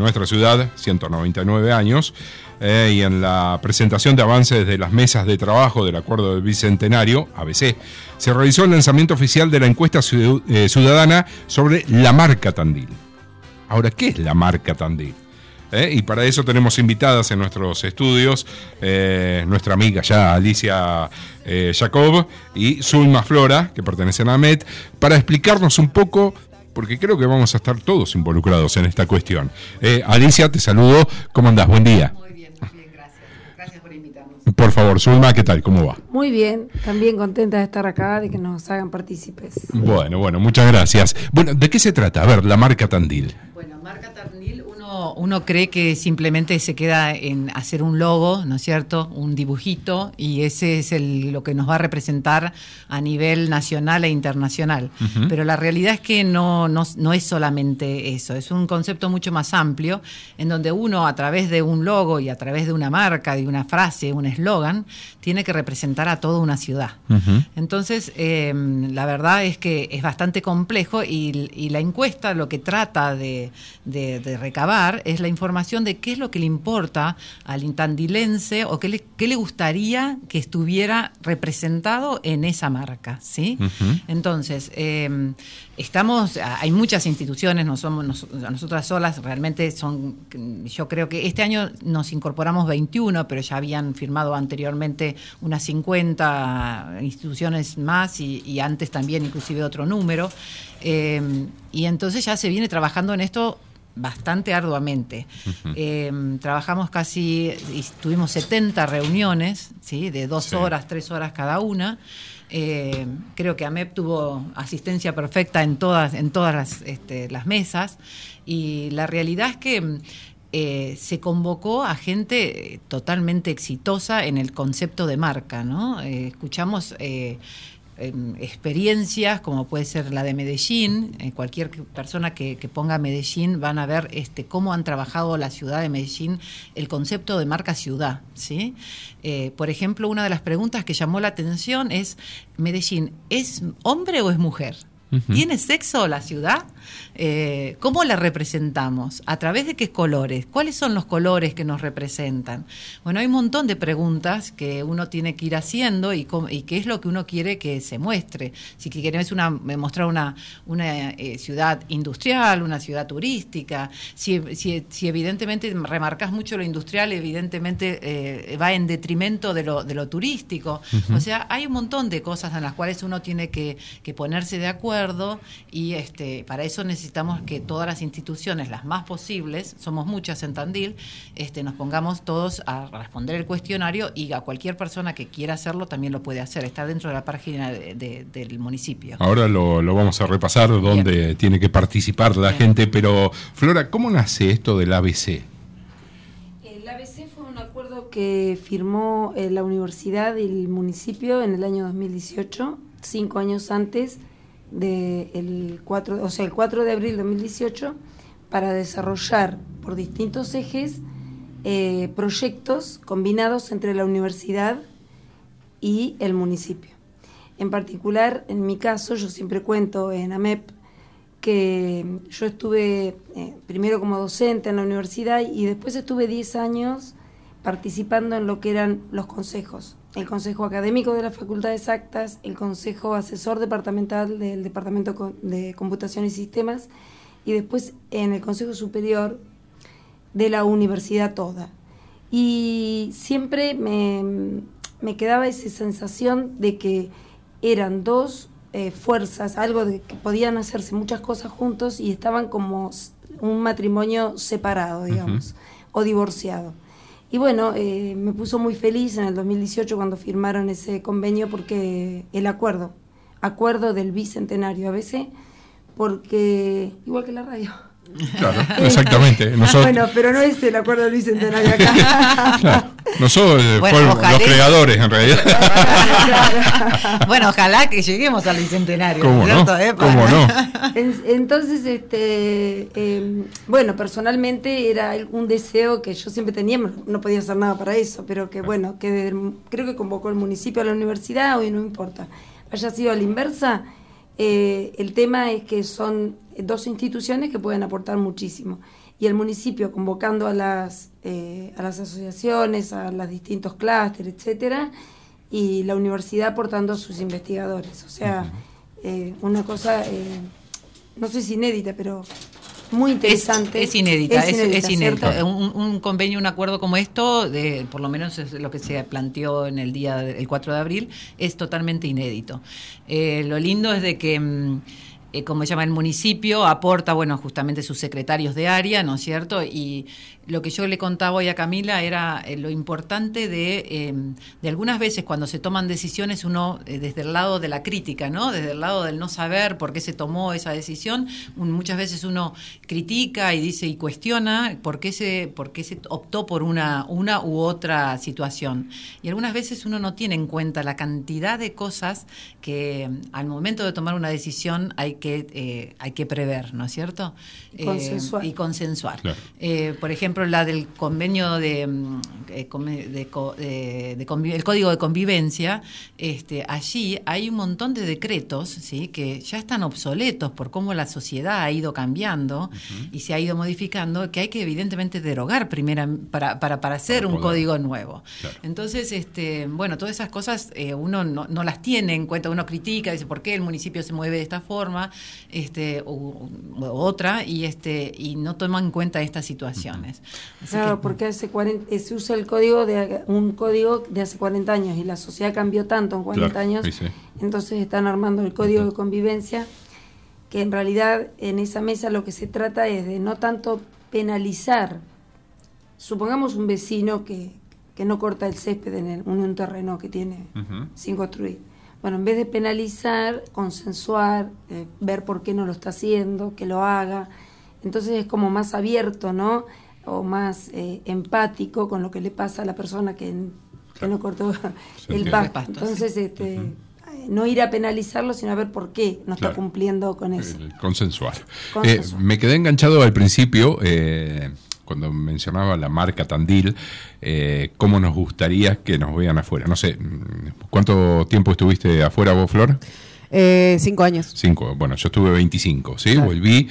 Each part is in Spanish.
nuestra ciudad, 199 años, y en la presentación de avances de las mesas de trabajo del Acuerdo del Bicentenario, ABC, se realizó el lanzamiento oficial de la encuesta ciudadana sobre la marca Tandil. Ahora, ¿qué es la marca Tandil? Y para eso tenemos invitadas en nuestros estudios nuestra amiga ya Alicia Jacob y Zulma Flora, que pertenecen a AMET, para explicarnos un poco, porque creo que vamos a estar todos involucrados en esta cuestión. Alicia, te saludo. ¿Cómo andás? Buen día. Muy bien, gracias. Gracias por invitarnos. Por favor, Zulma, ¿qué tal? ¿Cómo va? Muy bien, también contenta de estar acá, de que nos hagan partícipes. Bueno, muchas gracias. Bueno, ¿de qué se trata? A ver, la marca Tandil. Bueno, marca Tandil, uno cree que simplemente se queda en hacer un logo, ¿no es cierto? Un dibujito, y ese es lo que nos va a representar a nivel nacional e internacional. Uh-huh. Pero la realidad es que no es solamente eso, es un concepto mucho más amplio, en donde uno, a través de un logo y a través de una marca, de una frase, un eslogan, tiene que representar a toda una ciudad. Uh-huh. Entonces, la verdad es que es bastante complejo, y la encuesta lo que trata de recabar es la información de qué es lo que le importa al tandilense o qué le gustaría que estuviera representado en esa marca, ¿sí? Uh-huh. Entonces, hay muchas instituciones, no somos nosotras solas, realmente yo creo que este año nos incorporamos 21, pero ya habían firmado anteriormente unas 50 instituciones más y antes también inclusive otro número, y entonces ya se viene trabajando en esto bastante arduamente. Uh-huh. Trabajamos tuvimos 70 reuniones, ¿sí? De 2 horas, 3 horas cada una. Creo que AMEP tuvo asistencia perfecta en todas las mesas, y la realidad es que se convocó a gente totalmente exitosa en el concepto de marca, ¿no? Escuchamos experiencias como puede ser la de Medellín. Cualquier persona que ponga Medellín van a ver cómo han trabajado la ciudad de Medellín el concepto de marca ciudad, ¿sí? Por ejemplo, una de las preguntas que llamó la atención es: ¿Medellín es hombre o es mujer? Uh-huh. ¿Tiene sexo la ciudad? ¿Cómo la representamos? ¿A través de qué colores? ¿Cuáles son los colores que nos representan? Bueno, hay un montón de preguntas que uno tiene que ir haciendo y qué es lo que uno quiere que se muestre. Si querés mostrar una ciudad industrial, una ciudad turística, si evidentemente remarcas mucho lo industrial, evidentemente va en detrimento de lo turístico. Uh-huh. O sea, hay un montón de cosas en las cuales uno tiene que ponerse de acuerdo, y para eso necesitamos que todas las instituciones, las más posibles, somos muchas en Tandil, nos pongamos todos a responder el cuestionario, y a cualquier persona que quiera hacerlo también lo puede hacer. Está dentro de la página del municipio. Ahora lo vamos a repasar, donde tiene que participar la gente, pero Flora, ¿cómo nace esto del ABC? El ABC fue un acuerdo que firmó la universidad y el municipio en el año 2018, 5 años antes el 4 de abril de 2018, para desarrollar por distintos ejes proyectos combinados entre la universidad y el municipio. En particular, en mi caso, yo siempre cuento en AMEP que yo estuve primero como docente en la universidad, y después estuve 10 años participando en lo que eran los consejos. El Consejo Académico de la Facultad de Exactas, el Consejo Asesor Departamental del Departamento de Computación y Sistemas, y después en el Consejo Superior de la universidad toda. Y siempre me quedaba esa sensación de que eran dos fuerzas, algo de que podían hacerse muchas cosas juntos, y estaban como un matrimonio separado, digamos, uh-huh, o divorciado. Y bueno, me puso muy feliz en el 2018 cuando firmaron ese convenio, porque el acuerdo del Bicentenario ABC, porque igual que la radio. Claro, exactamente. Bueno, pero no es el acuerdo del Bicentenario acá. Claro. Nosotros fuimos los creadores, en realidad. Bueno, ojalá que lleguemos al Bicentenario. ¿Cómo no? ¿Cómo no? Entonces, bueno, personalmente era un deseo que yo siempre tenía, no podía hacer nada para eso, pero que bueno, creo que convocó el municipio a la universidad, hoy no importa. Haya sido a la inversa, el tema es que son dos instituciones que pueden aportar muchísimo. y el municipio convocando a las asociaciones, a los distintos clústeres, etcétera, y la universidad aportando a sus investigadores. O sea, una cosa, no sé si inédita, pero muy interesante. Es inédita. Un convenio, un acuerdo como esto, por lo menos es lo que se planteó en el día del 4 de abril, es totalmente inédito. Lo lindo es de que como se llama, el municipio aporta, bueno, justamente sus secretarios de área, ¿no es cierto? Y lo que yo le contaba hoy a Camila era lo importante de algunas veces cuando se toman decisiones, uno desde el lado de la crítica, ¿no? Desde el lado del no saber por qué se tomó esa decisión, muchas veces uno critica y dice y cuestiona por qué se optó por una u otra situación. Y algunas veces uno no tiene en cuenta la cantidad de cosas que al momento de tomar una decisión hay que prever, ¿no es cierto? Y consensuar. Claro. Por ejemplo, la del convenio el Código de Convivencia, allí hay un montón de decretos, ¿sí?, que ya están obsoletos por cómo la sociedad ha ido cambiando y se ha ido modificando, que hay que evidentemente derogar para hacer un código nuevo. Claro. Entonces, bueno, todas esas cosas uno no las tiene en cuenta, uno critica, dice por qué el municipio se mueve de esta forma, u otra, y no toma en cuenta estas situaciones. Claro, porque se usa un código de hace 40 años y la sociedad cambió tanto en 40 años, sí. Entonces están armando el código de convivencia, que en realidad en esa mesa lo que se trata es de no tanto penalizar. Supongamos un vecino que no corta el césped en un terreno que tiene sin construir. Bueno, en vez de penalizar, consensuar, ver por qué no lo está haciendo, que lo haga. Entonces es como más abierto, ¿no? O más empático con lo que le pasa a la persona que no cortó el pasto. Entonces, no ir a penalizarlo, sino a ver por qué no está cumpliendo con eso. Consensuar. Me quedé enganchado al principio, cuando mencionaba la marca Tandil, cómo nos gustaría que nos vean afuera. No sé, ¿cuánto tiempo estuviste afuera vos, Flor? 5 años. 5, bueno, yo estuve 25, ¿sí? Claro. Volví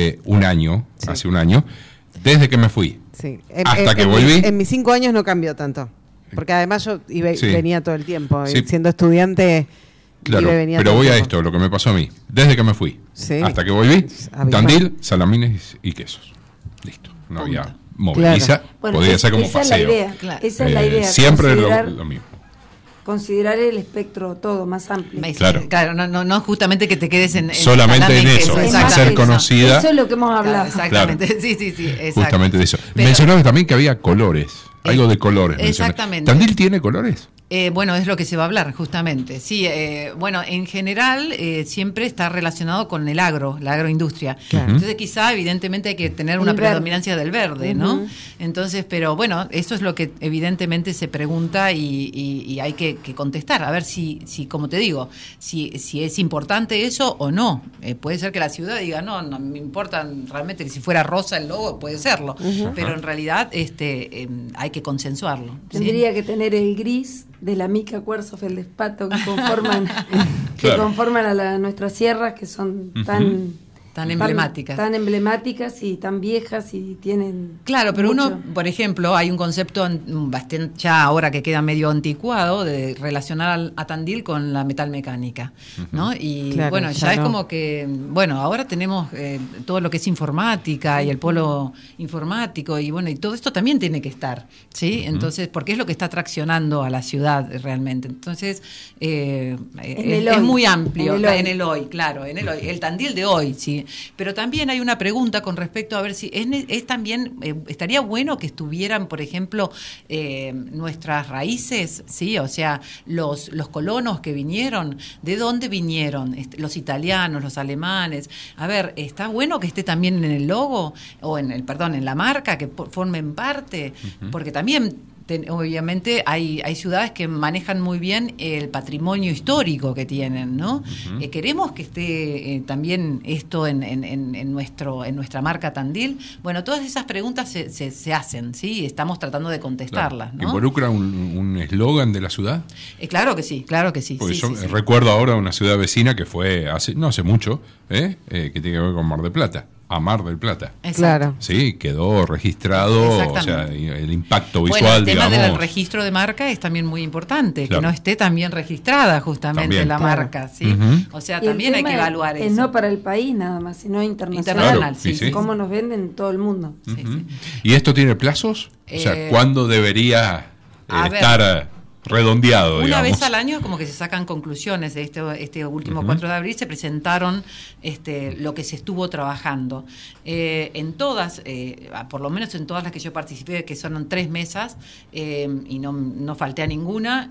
hace un año, desde que me fui. Sí. Hasta que volví. En mis 5 años no cambió tanto, porque además yo venía todo el tiempo, siendo estudiante. Claro, pero voy a esto, lo que me pasó a mí. Desde que me fui hasta que volví, Tandil, salamines y quesos. Listo. No había moviliza, bueno, podría ser como esa paseo. Esa es la idea. Siempre lo mismo. Considerar el espectro todo más amplio. Claro, no justamente que te quedes solamente en eso, ser conocida. Eso es lo que hemos hablado. Exactamente, claro. Sí, exacto. Justamente de eso. Mencionabas también que había colores, algo de colores. Exactamente. ¿Tandil tiene colores? Bueno, es lo que se va a hablar, justamente. Sí, bueno, en general siempre está relacionado con la agroindustria. Claro. Entonces, quizá, evidentemente, hay que tener una predominancia del verde, ¿no? Entonces, pero bueno, eso es lo que evidentemente se pregunta y hay que contestar. A ver si como te digo, si es importante eso o no. Puede ser que la ciudad diga, no me importa realmente, si fuera rosa el logo, puede serlo. Pero en realidad hay que consensuarlo. Tendría que tener el gris de la mica, cuarzo, feldespato que conforman a nuestras sierras, que son tan emblemáticas. Tan emblemáticas y tan viejas y tienen... Claro, pero uno, por ejemplo, hay un concepto bastante, ya ahora que queda medio anticuado, de relacionar a Tandil con la metalmecánica, ¿no? Y bueno, ya es como que, bueno, ahora tenemos todo lo que es informática y el polo informático y bueno, y todo esto también tiene que estar, ¿sí? Entonces, porque es lo que está traccionando a la ciudad realmente. Entonces, es muy amplio, en el hoy, claro, en el hoy, el Tandil de hoy, ¿sí? Pero también hay una pregunta con respecto a ver si es también estaría bueno que estuvieran, por ejemplo, nuestras raíces, sí, o sea, los colonos que vinieron, ¿de dónde vinieron? Los italianos, los alemanes. A ver, está bueno que esté también en el logo o en la marca, que formen parte, porque también obviamente hay ciudades que manejan muy bien el patrimonio histórico que tienen, ¿no? Queremos que esté también esto en nuestra marca Tandil. Bueno, todas esas preguntas se hacen, ¿sí? Estamos tratando de contestarlas, claro. ¿no? ¿Involucra un eslogan de la ciudad? Claro que sí. Porque yo recuerdo ahora una ciudad vecina que fue no hace mucho, que tiene que ver con Mar del Plata. a Mar del Plata. Exacto. Claro. Sí, quedó registrado, o sea, el impacto visual, bueno, el tema digamos. del registro de marca es también muy importante, Claro. que no esté también registrada justamente También. la Claro. marca, ¿sí? Ujú. O sea, Y el también hay tema que evaluar es eso. no para el país nada más, sino internacional. Internacional, Claro, sí. Cómo nos venden en todo el mundo. Sí, sí. ¿Y esto tiene plazos? O sea, ¿cuándo debería a ver. estar redondeado, Una digamos? vez al año como que se sacan conclusiones de este último 4 de abril, se presentaron lo que se estuvo trabajando. En todas, por lo menos en todas las que yo participé, que son 3 mesas, y no falté a ninguna,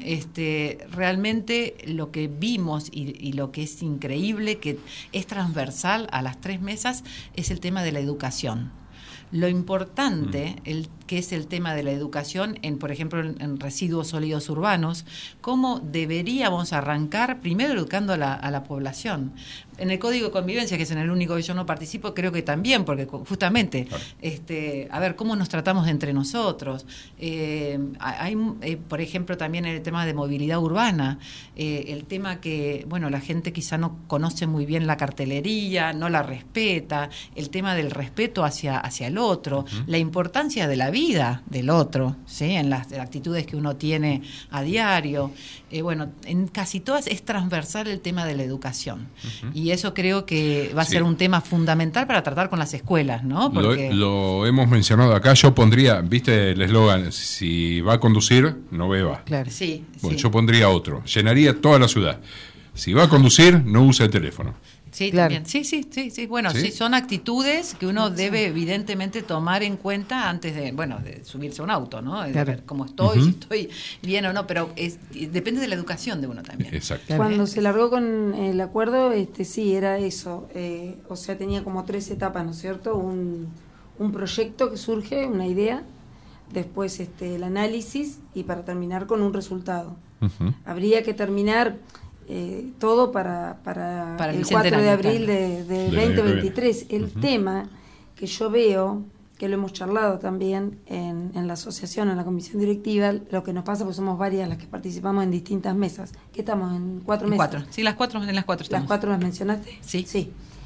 realmente lo que vimos y lo que es increíble, que es transversal a las 3 mesas, es el tema de la educación. Lo importante, que es el tema de la educación, por ejemplo, en residuos sólidos urbanos, cómo deberíamos arrancar primero educando a la población. En el Código de Convivencia, que es en el único que yo no participo, creo que también, porque justamente, claro. A ver, cómo nos tratamos entre nosotros. Hay, por ejemplo, también el tema de movilidad urbana, el tema que, bueno, la gente quizá no conoce muy bien la cartelería, no la respeta, el tema del respeto hacia el otro, la importancia de la vida del otro, ¿sí? En las actitudes que uno tiene a diario. Bueno, en casi todas es transversal el tema de la educación. Y eso creo que va a ser un tema fundamental para tratar con las escuelas, ¿no? Porque Lo hemos mencionado acá. Yo pondría, ¿viste el eslogan? Si va a conducir, no beba. Claro. sí, Bueno, sí. yo pondría otro. Llenaría toda la ciudad. Si va a conducir, no use el teléfono. Sí, Claro. también. Sí. Bueno, ¿Sí? sí, son actitudes que uno debe evidentemente tomar en cuenta antes de subirse a un auto, ¿no? De Claro. ver cómo estoy, si estoy bien o no, pero depende de la educación de uno también. Exacto. Claro. Cuando se largó con el acuerdo, sí, era eso. O sea, tenía como 3 etapas, ¿no es cierto? Un proyecto que surge, una idea, después el análisis y para terminar con un resultado. Ujú. Habría que terminar todo para el el 4 de bicentenario, abril claro. de Del 2023. El tema que yo veo, que lo hemos charlado también en la asociación, en la comisión directiva, lo que nos pasa, porque somos varias las que participamos en distintas mesas. ¿Qué estamos? ¿En 4 mesas? 4. Sí, en las 4 ¿Las estamos. 4 las mencionaste? Sí. Sí.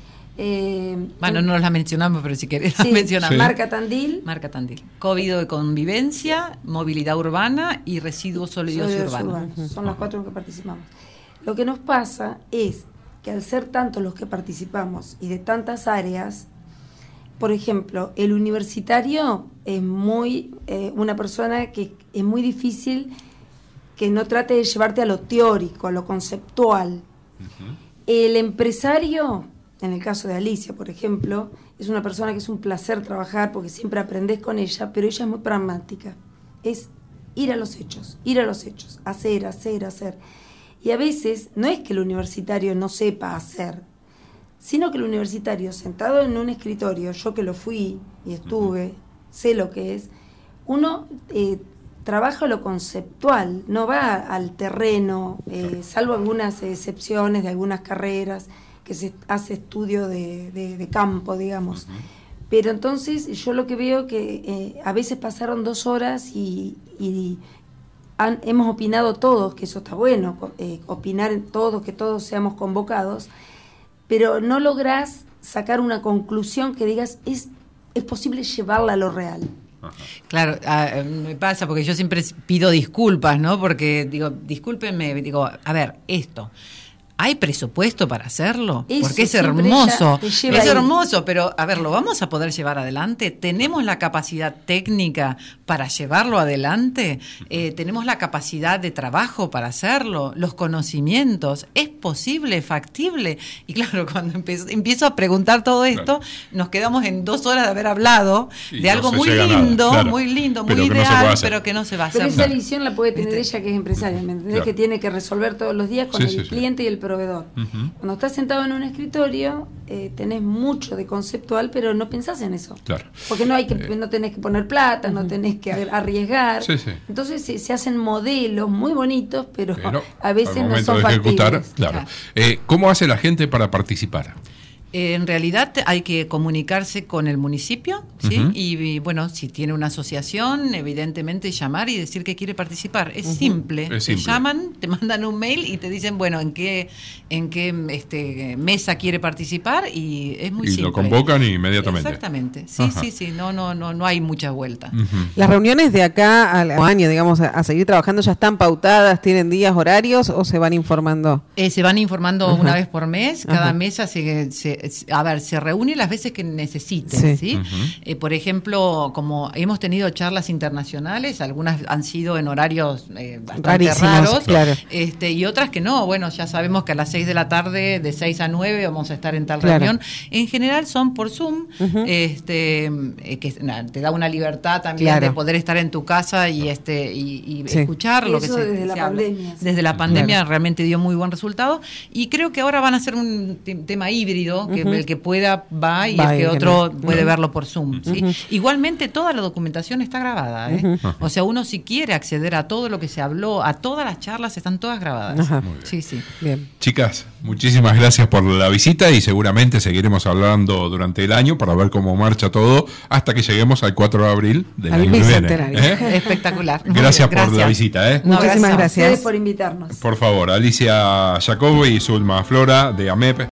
Bueno, no las mencionamos, pero si querés sí, las mencionamos. Sí. Marca Tandil. Marca Tandil. Código de convivencia, movilidad urbana y residuos sólidos urbanos. Son las 4 en que participamos. Lo que nos pasa es que al ser tantos los que participamos y de tantas áreas, por ejemplo, el universitario es muy una persona que es muy difícil que no trate de llevarte a lo teórico, a lo conceptual. El empresario, en el caso de Alicia, por ejemplo, es una persona que es un placer trabajar porque siempre aprendes con ella, pero ella es muy pragmática. Es ir a los hechos, hacer. Y a veces no es que el universitario no sepa hacer, sino que el universitario sentado en un escritorio, yo que lo fui y estuve, sé lo que es, uno trabaja lo conceptual, no va al terreno, salvo algunas excepciones de algunas carreras que se hace estudio de campo, digamos. Pero entonces yo lo que veo que a veces pasaron 2 horas y hemos opinado todos, que eso está bueno, opinar en todos, que todos seamos convocados, pero no lográs sacar una conclusión que digas, es posible llevarla a lo real. Claro, me pasa porque yo siempre pido disculpas, ¿no? Porque digo, discúlpenme, digo, a ver, esto... ¿Hay presupuesto para hacerlo? Eso porque es siempre hermoso, te lleva es ahí. hermoso, pero a ver, ¿lo vamos a poder llevar adelante? ¿Tenemos la capacidad técnica para llevarlo adelante? ¿Tenemos la capacidad de trabajo para hacerlo? ¿Los conocimientos? ¿Es posible, factible? Y claro, cuando empiezo a preguntar todo esto, nos quedamos en 2 horas de haber hablado Y de no algo se muy llega a lindo, nada, claro. muy lindo, Pero muy que no se puede ideal, hacer. pero que no se va a hacer. Pero esa visión la puede tener ¿Viste? ella, que es empresaria, ¿me entendés? Claro. Que tiene que resolver todos los días con el cliente y el proveedor. Cuando estás sentado en un escritorio, tenés mucho de conceptual, pero no pensás en eso. Claro. Porque no tenés que poner plata, no tenés que arriesgar. Sí, sí. Entonces se hacen modelos muy bonitos, pero a Al veces no momento son de ejecutar, factibles. claro. ¿Cómo hace la gente para participar? En realidad hay que comunicarse con el municipio, ¿sí? Y bueno, si tiene una asociación, evidentemente llamar y decir que quiere participar. Es simple. Te llaman, te mandan un mail y te dicen, bueno, en qué mesa quiere participar, y es muy simple. Y lo convocan inmediatamente. Exactamente. Sí. No hay mucha vuelta. Las reuniones de acá al año, digamos, a seguir trabajando, ¿ya están pautadas? ¿Tienen días, horarios o se van informando? Se van informando una vez por mes. Cada mesa se reúne las veces que necesiten, ¿sí? Por ejemplo, como hemos tenido charlas internacionales, algunas han sido en horarios bastante raros, claro. Y otras que no. Bueno, ya sabemos que a las 6 de la tarde, de 6 a 9, vamos a estar en tal reunión. En general son por Zoom, que te da una libertad también de poder estar en tu casa y escuchar lo que desde la pandemia. Desde la pandemia realmente dio muy buen resultado, y creo que ahora van a ser un tema híbrido, que el que pueda va y el que otro puede verlo por Zoom, ¿sí? Igualmente toda la documentación está grabada, o sea, uno si quiere acceder a todo lo que se habló, a todas las charlas, están todas grabadas. Sí. Bien. Chicas, muchísimas gracias por la visita, y seguramente seguiremos hablando durante el año para ver cómo marcha todo hasta que lleguemos al 4 de abril del año que viene. Espectacular. Gracias por la visita. Muchísimas gracias. A ustedes por invitarnos. Por favor, Alicia Jacobo y Zulma Flora de AMEP